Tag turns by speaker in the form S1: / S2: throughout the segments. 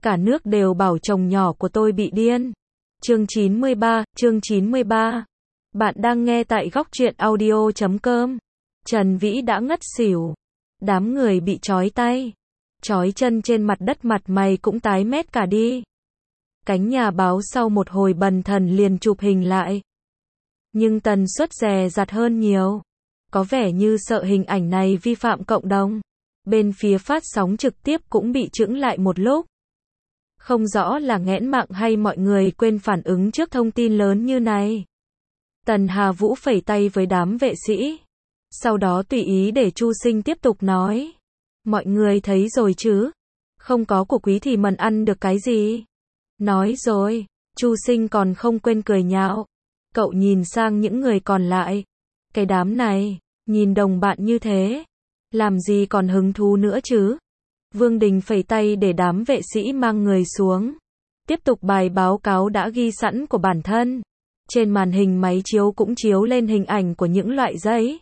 S1: Cả nước đều bảo chồng nhỏ của tôi bị điên. Chương 93. Bạn đang nghe tại góc truyện audio.com. Trần Vĩ đã ngất xỉu. Đám người bị trói tay, trói chân trên mặt đất, mặt mày cũng tái mét cả đi. Cánh nhà báo sau một hồi bần thần liền chụp hình lại. Nhưng tần suất dè dặt hơn nhiều. Có vẻ như sợ hình ảnh này vi phạm cộng đồng. Bên phía phát sóng trực tiếp cũng bị chững lại một lúc. Không rõ là nghẽn mạng hay mọi người quên phản ứng trước thông tin lớn như này. Tần Hà Vũ phẩy tay với đám vệ sĩ. Sau đó tùy ý để Chu Sinh tiếp tục nói. Mọi người thấy rồi chứ? Không có của quý thì mần ăn được cái gì? Nói rồi. Chu Sinh còn không quên cười nhạo. Cậu nhìn sang những người còn lại. Cái đám này, nhìn đồng bạn như thế, làm gì còn hứng thú nữa chứ? Vương Đình phẩy tay để đám vệ sĩ mang người xuống. Tiếp tục bài báo cáo đã ghi sẵn của bản thân. Trên màn hình máy chiếu cũng chiếu lên hình ảnh của những loại giấy.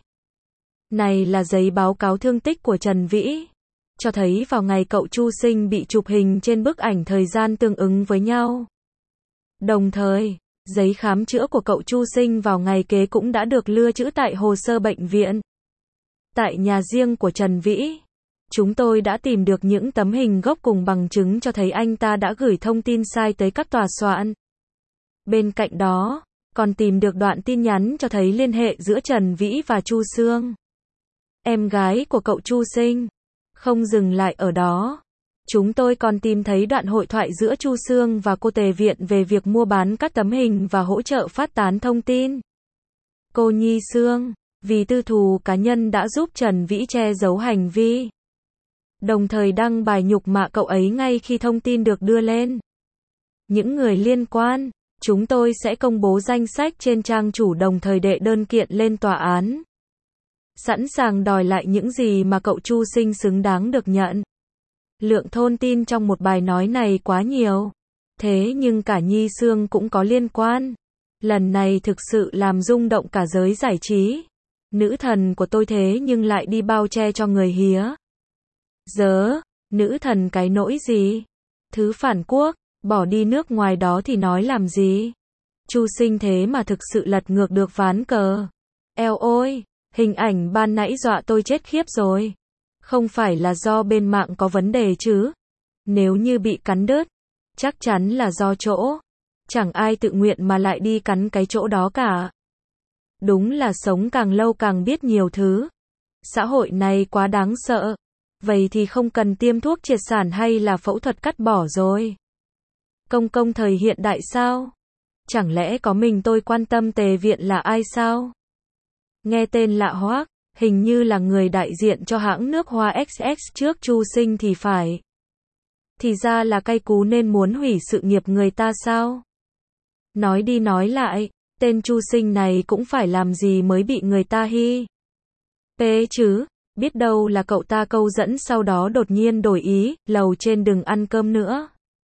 S1: Này là giấy báo cáo thương tích của Trần Vĩ. Cho thấy vào ngày cậu Chu Sinh bị chụp hình trên bức ảnh thời gian tương ứng với nhau. Đồng thời, giấy khám chữa của cậu Chu Sinh vào ngày kế cũng đã được lưu trữ tại hồ sơ bệnh viện. Tại nhà riêng của Trần Vĩ, chúng tôi đã tìm được những tấm hình gốc cùng bằng chứng cho thấy anh ta đã gửi thông tin sai tới các tòa soạn. Bên cạnh đó, còn tìm được đoạn tin nhắn cho thấy liên hệ giữa Trần Vĩ và Chu Sương, em gái của cậu Chu Sinh. Không dừng lại ở đó, chúng tôi còn tìm thấy đoạn hội thoại giữa Chu Sương và cô Tề Viện về việc mua bán các tấm hình và hỗ trợ phát tán thông tin. Cô Nhi Sương, vì tư thù cá nhân đã giúp Trần Vĩ che giấu hành vi, đồng thời đăng bài nhục mạ cậu ấy ngay khi thông tin được đưa lên. Những người liên quan, chúng tôi sẽ công bố danh sách trên trang chủ, đồng thời đệ đơn kiện lên tòa án. Sẵn sàng đòi lại những gì mà cậu Chu Sinh xứng đáng được nhận. Lượng thông tin trong một bài nói này quá nhiều. Thế nhưng cả Nhi Sương cũng có liên quan. Lần này thực sự làm rung động cả giới giải trí. Nữ thần của tôi thế nhưng lại đi bao che cho người hía. Dớ, nữ thần cái nỗi gì? Thứ phản quốc, bỏ đi nước ngoài đó thì nói làm gì? Chu Sinh thế mà thực sự lật ngược được ván cờ. Eo ôi, hình ảnh ban nãy dọa tôi chết khiếp rồi. Không phải là do bên mạng có vấn đề chứ? Nếu như bị cắn đứt, chắc chắn là do chỗ. Chẳng ai tự nguyện mà lại đi cắn cái chỗ đó cả. Đúng là sống càng lâu càng biết nhiều thứ. Xã hội này quá đáng sợ. Vậy thì không cần tiêm thuốc triệt sản hay là phẫu thuật cắt bỏ rồi. Công thời hiện đại sao? Chẳng lẽ có mình tôi quan tâm Tề Viện là ai sao? Nghe tên lạ hoắc, hình như là người đại diện cho hãng nước hoa XX trước Chu Sinh thì phải. Thì ra là cay cú nên muốn hủy sự nghiệp người ta sao? Nói đi nói lại, tên Chu Sinh này cũng phải làm gì mới bị người ta hi pê chứ? Biết đâu là cậu ta câu dẫn sau đó đột nhiên đổi ý, lầu trên đừng ăn cơm nữa.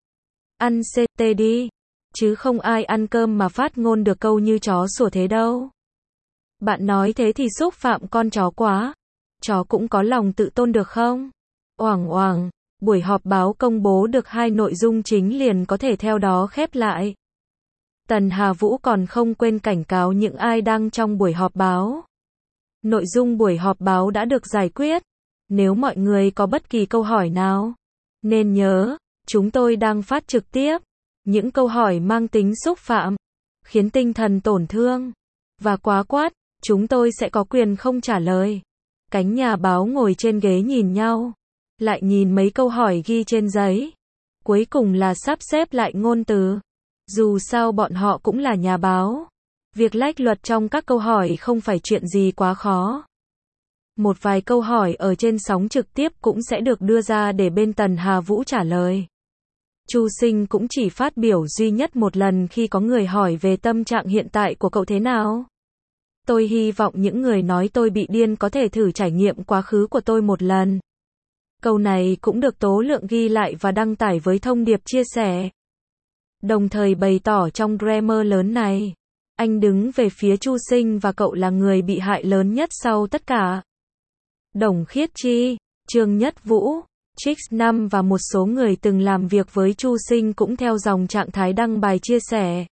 S1: Ăn CT đi. Chứ không ai ăn cơm mà phát ngôn được câu như chó sủa thế đâu. Bạn nói thế thì xúc phạm con chó quá. Chó cũng có lòng tự tôn được không? Oảng oảng, buổi họp báo công bố được 2 nội dung chính liền có thể theo đó khép lại. Tần Hà Vũ còn không quên cảnh cáo những ai đang trong buổi họp báo. Nội dung buổi họp báo đã được giải quyết. Nếu mọi người có bất kỳ câu hỏi nào, nên nhớ, chúng tôi đang phát trực tiếp. Những câu hỏi mang tính xúc phạm, khiến tinh thần tổn thương, và quá quát, chúng tôi sẽ có quyền không trả lời. Cánh nhà báo ngồi trên ghế nhìn nhau, lại nhìn mấy câu hỏi ghi trên giấy. Cuối cùng là sắp xếp lại ngôn từ. Dù sao bọn họ cũng là nhà báo. Việc lách luật trong các câu hỏi không phải chuyện gì quá khó. Một vài câu hỏi ở trên sóng trực tiếp cũng sẽ được đưa ra để bên Tần Hà Vũ trả lời. Chu Sinh cũng chỉ phát biểu duy nhất một lần khi có người hỏi về tâm trạng hiện tại của cậu thế nào. Tôi hy vọng những người nói tôi bị điên có thể thử trải nghiệm quá khứ của tôi một lần. Câu này cũng được Tố Lượng ghi lại và đăng tải với thông điệp chia sẻ. Đồng thời bày tỏ trong Grammar lớn này, anh đứng về phía Chu Sinh và cậu là người bị hại lớn nhất sau tất cả. Đồng Khiết Chi, Trương Nhất Vũ, Trix Năm và một số người từng làm việc với Chu Sinh cũng theo dòng trạng thái đăng bài chia sẻ.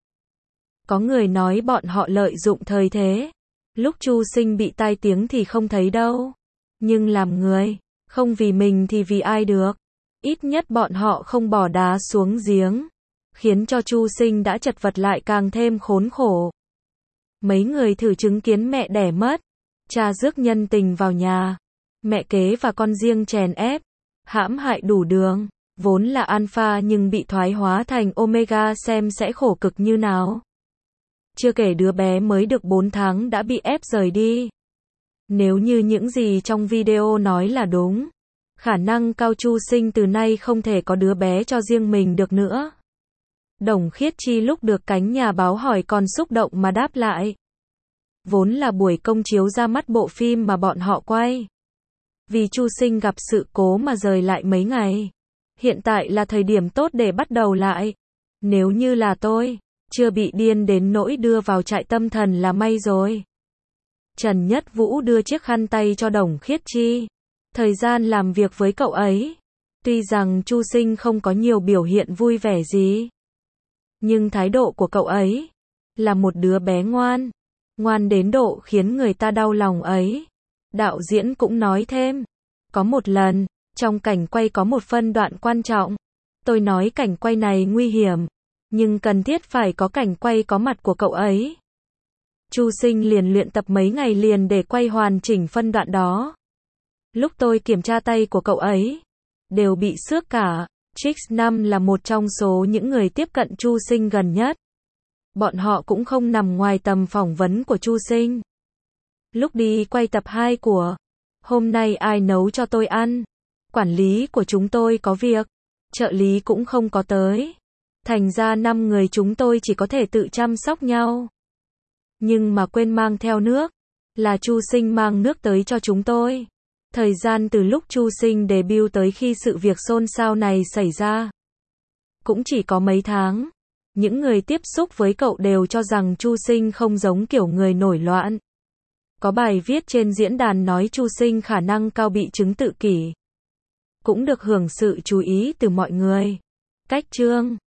S1: Có người nói bọn họ lợi dụng thời thế. Lúc Chu Sinh bị tai tiếng thì không thấy đâu. Nhưng làm người, không vì mình thì vì ai được. Ít nhất bọn họ không bỏ đá xuống giếng, khiến cho Chu Sinh đã chật vật lại càng thêm khốn khổ. Mấy người thử chứng kiến mẹ đẻ mất, cha rước nhân tình vào nhà, mẹ kế và con riêng chèn ép, hãm hại đủ đường, vốn là alpha nhưng bị thoái hóa thành omega xem sẽ khổ cực như nào. Chưa kể đứa bé mới được 4 tháng đã bị ép rời đi. Nếu như những gì trong video nói là đúng, khả năng cao Chu Sinh từ nay không thể có đứa bé cho riêng mình được nữa. Đồng Khiết Chi lúc được cánh nhà báo hỏi còn xúc động mà đáp lại. Vốn là buổi công chiếu ra mắt bộ phim mà bọn họ quay. Vì Chu Sinh gặp sự cố mà rời lại mấy ngày. Hiện tại là thời điểm tốt để bắt đầu lại. Nếu như là tôi, chưa bị điên đến nỗi đưa vào trại tâm thần là may rồi. Trần Nhất Vũ đưa chiếc khăn tay cho Đồng Khiết Chi. Thời gian làm việc với cậu ấy. Tuy rằng Chu Sinh không có nhiều biểu hiện vui vẻ gì. Nhưng thái độ của cậu ấy là một đứa bé ngoan. Ngoan đến độ khiến người ta đau lòng ấy. Đạo diễn cũng nói thêm. Có một lần, trong cảnh quay có một phân đoạn quan trọng. Tôi nói cảnh quay này nguy hiểm. Nhưng cần thiết phải có cảnh quay có mặt của cậu ấy. Chu Sinh liền luyện tập mấy ngày liền để quay hoàn chỉnh phân đoạn đó. Lúc tôi kiểm tra tay của cậu ấy, đều bị xước cả. Trix Năm là một trong số những người tiếp cận Chu Sinh gần nhất. Bọn họ cũng không nằm ngoài tầm phỏng vấn của Chu Sinh. Lúc đi quay tập 2 của Hôm nay ai nấu cho tôi ăn? Quản lý của chúng tôi có việc, trợ lý cũng không có tới. Thành ra 5 người chúng tôi chỉ có thể tự chăm sóc nhau. Nhưng mà quên mang theo nước. Là Chu Sinh mang nước tới cho chúng tôi. Thời gian từ lúc Chu Sinh debut tới khi sự việc xôn xao này xảy ra, cũng chỉ có mấy tháng. Những người tiếp xúc với cậu đều cho rằng Chu Sinh không giống kiểu người nổi loạn. Có bài viết trên diễn đàn nói Chu Sinh khả năng cao bị chứng tự kỷ. Cũng được hưởng sự chú ý từ mọi người. Cách chương